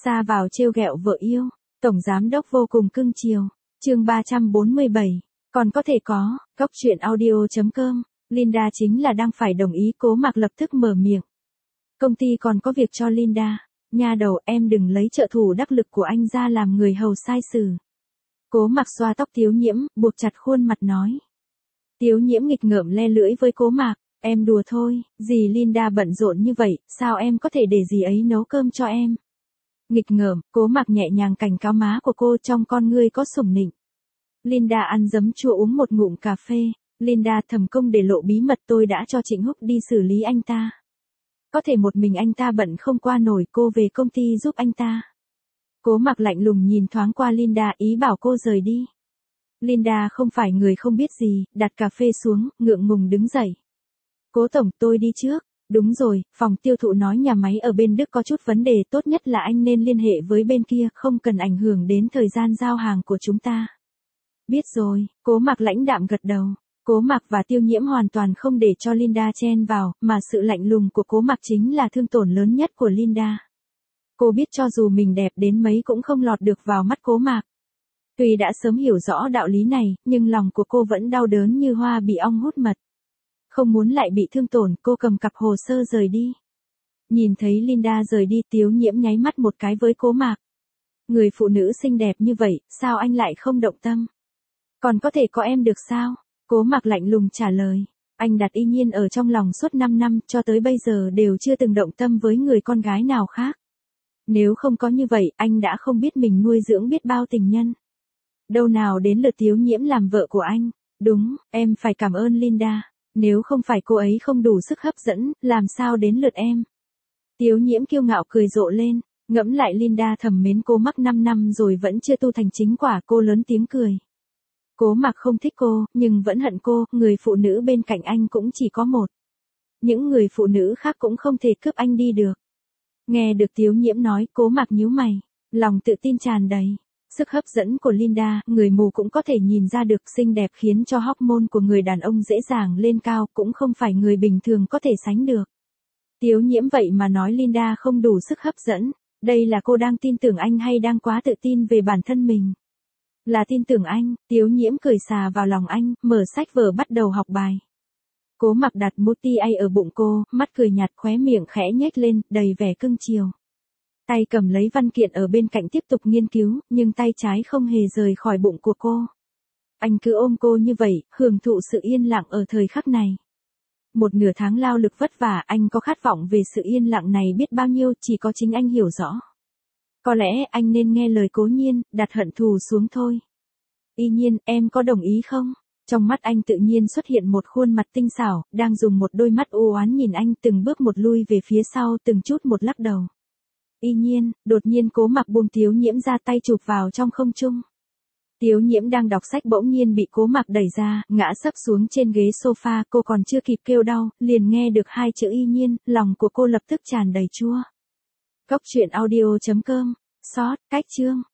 Ra vào trêu ghẹo vợ yêu, tổng giám đốc vô cùng cưng chiều. Chương 347, còn có thể có, góc truyện audio.com, Linda chính là đang phải đồng ý. Cố Mạc lập tức mở miệng. Công ty còn có việc cho Linda, nha đầu em đừng lấy trợ thủ đắc lực của anh ra làm người hầu sai sử. Cố Mạc xoa tóc Tiếu Nhiễm, buộc chặt khuôn mặt nói. Tiếu Nhiễm nghịch ngợm le lưỡi với Cố Mạc, em đùa thôi, dì Linda bận rộn như vậy, sao em có thể để dì ấy nấu cơm cho em. Nghịch ngợm, Cố Mạc nhẹ nhàng cảnh cáo má của cô, trong con ngươi có sủng nịnh. Linda ăn giấm chua uống một ngụm cà phê. Linda thầm công để lộ bí mật, tôi đã cho Trịnh Húc đi xử lý anh ta. Có thể một mình anh ta bận không qua nổi, cô về công ty giúp anh ta. Cố Mạc lạnh lùng nhìn thoáng qua Linda, ý bảo cô rời đi. Linda không phải người không biết gì, đặt cà phê xuống, ngượng ngùng đứng dậy. Cố tổng, tôi đi trước. Đúng rồi, phòng tiêu thụ nói nhà máy ở bên Đức có chút vấn đề, tốt nhất là anh nên liên hệ với bên kia, không cần ảnh hưởng đến thời gian giao hàng của chúng ta. Biết rồi, Cố Mạc lãnh đạm gật đầu. Cố Mạc và Tiêu Nhiễm hoàn toàn không để cho Linda chen vào, mà sự lạnh lùng của Cố Mạc chính là thương tổn lớn nhất của Linda. Cô biết cho dù mình đẹp đến mấy cũng không lọt được vào mắt Cố Mạc. Tuy đã sớm hiểu rõ đạo lý này, nhưng lòng của cô vẫn đau đớn như hoa bị ong hút mật. Không muốn lại bị thương tổn, cô cầm cặp hồ sơ rời đi. Nhìn thấy Linda rời đi, Tiếu Nhiễm nháy mắt một cái với Cố Mạc. Người phụ nữ xinh đẹp như vậy, sao anh lại không động tâm? Còn có thể có em được sao? Cố Mạc lạnh lùng trả lời. Anh đặt Y Nhiên ở trong lòng suốt 5 năm, cho tới bây giờ đều chưa từng động tâm với người con gái nào khác. Nếu không có như vậy, anh đã không biết mình nuôi dưỡng biết bao tình nhân. Đâu nào đến lượt Tiếu Nhiễm làm vợ của anh. Đúng, em phải cảm ơn Linda. Nếu không phải cô ấy không đủ sức hấp dẫn, làm sao đến lượt em? Tiếu Nhiễm kiêu ngạo cười rộ lên, ngẫm lại Linda thầm mến cô Mạc 5 năm rồi vẫn chưa tu thành chính quả, cô lớn tiếng cười. Cố Mạc không thích cô, nhưng vẫn hận cô, người phụ nữ bên cạnh anh cũng chỉ có một. Những người phụ nữ khác cũng không thể cướp anh đi được. Nghe được Tiếu Nhiễm nói, Cố Mạc nhíu mày, lòng tự tin tràn đầy. Sức hấp dẫn của Linda, người mù cũng có thể nhìn ra được, xinh đẹp khiến cho hormone của người đàn ông dễ dàng lên cao, cũng không phải người bình thường có thể sánh được. Tiếu Nhiễm vậy mà nói Linda không đủ sức hấp dẫn, đây là cô đang tin tưởng anh hay đang quá tự tin về bản thân mình? Là tin tưởng anh. Tiếu Nhiễm cười xà vào lòng anh, mở sách vở bắt đầu học bài. Cố Mạc đặt Muti A ở bụng cô, mắt cười nhạt, khóe miệng khẽ nhếch lên, đầy vẻ cưng chiều. Tay cầm lấy văn kiện ở bên cạnh tiếp tục nghiên cứu, nhưng tay trái không hề rời khỏi bụng của cô. Anh cứ ôm cô như vậy, hưởng thụ sự yên lặng ở thời khắc này. Một nửa tháng lao lực vất vả, anh có khát vọng về sự yên lặng này biết bao nhiêu, chỉ có chính anh hiểu rõ. Có lẽ anh nên nghe lời Cố Nhiên, đặt hận thù xuống thôi. Y Nhiên, em có đồng ý không? Trong mắt anh tự nhiên xuất hiện một khuôn mặt tinh xảo, đang dùng một đôi mắt u oán nhìn anh, từng bước một lui về phía sau, từng chút một lắc đầu. Y Nhiên, đột nhiên Cố Mạc buông Tiếu Nhiễm ra, tay chụp vào trong không trung. Tiếu Nhiễm đang đọc sách bỗng nhiên bị Cố Mạc đẩy ra, ngã sấp xuống trên ghế sofa, cô còn chưa kịp kêu đau, liền nghe được hai chữ Y Nhiên, lòng của cô lập tức tràn đầy chua. Góc truyện audio.com, Sót, cách chương.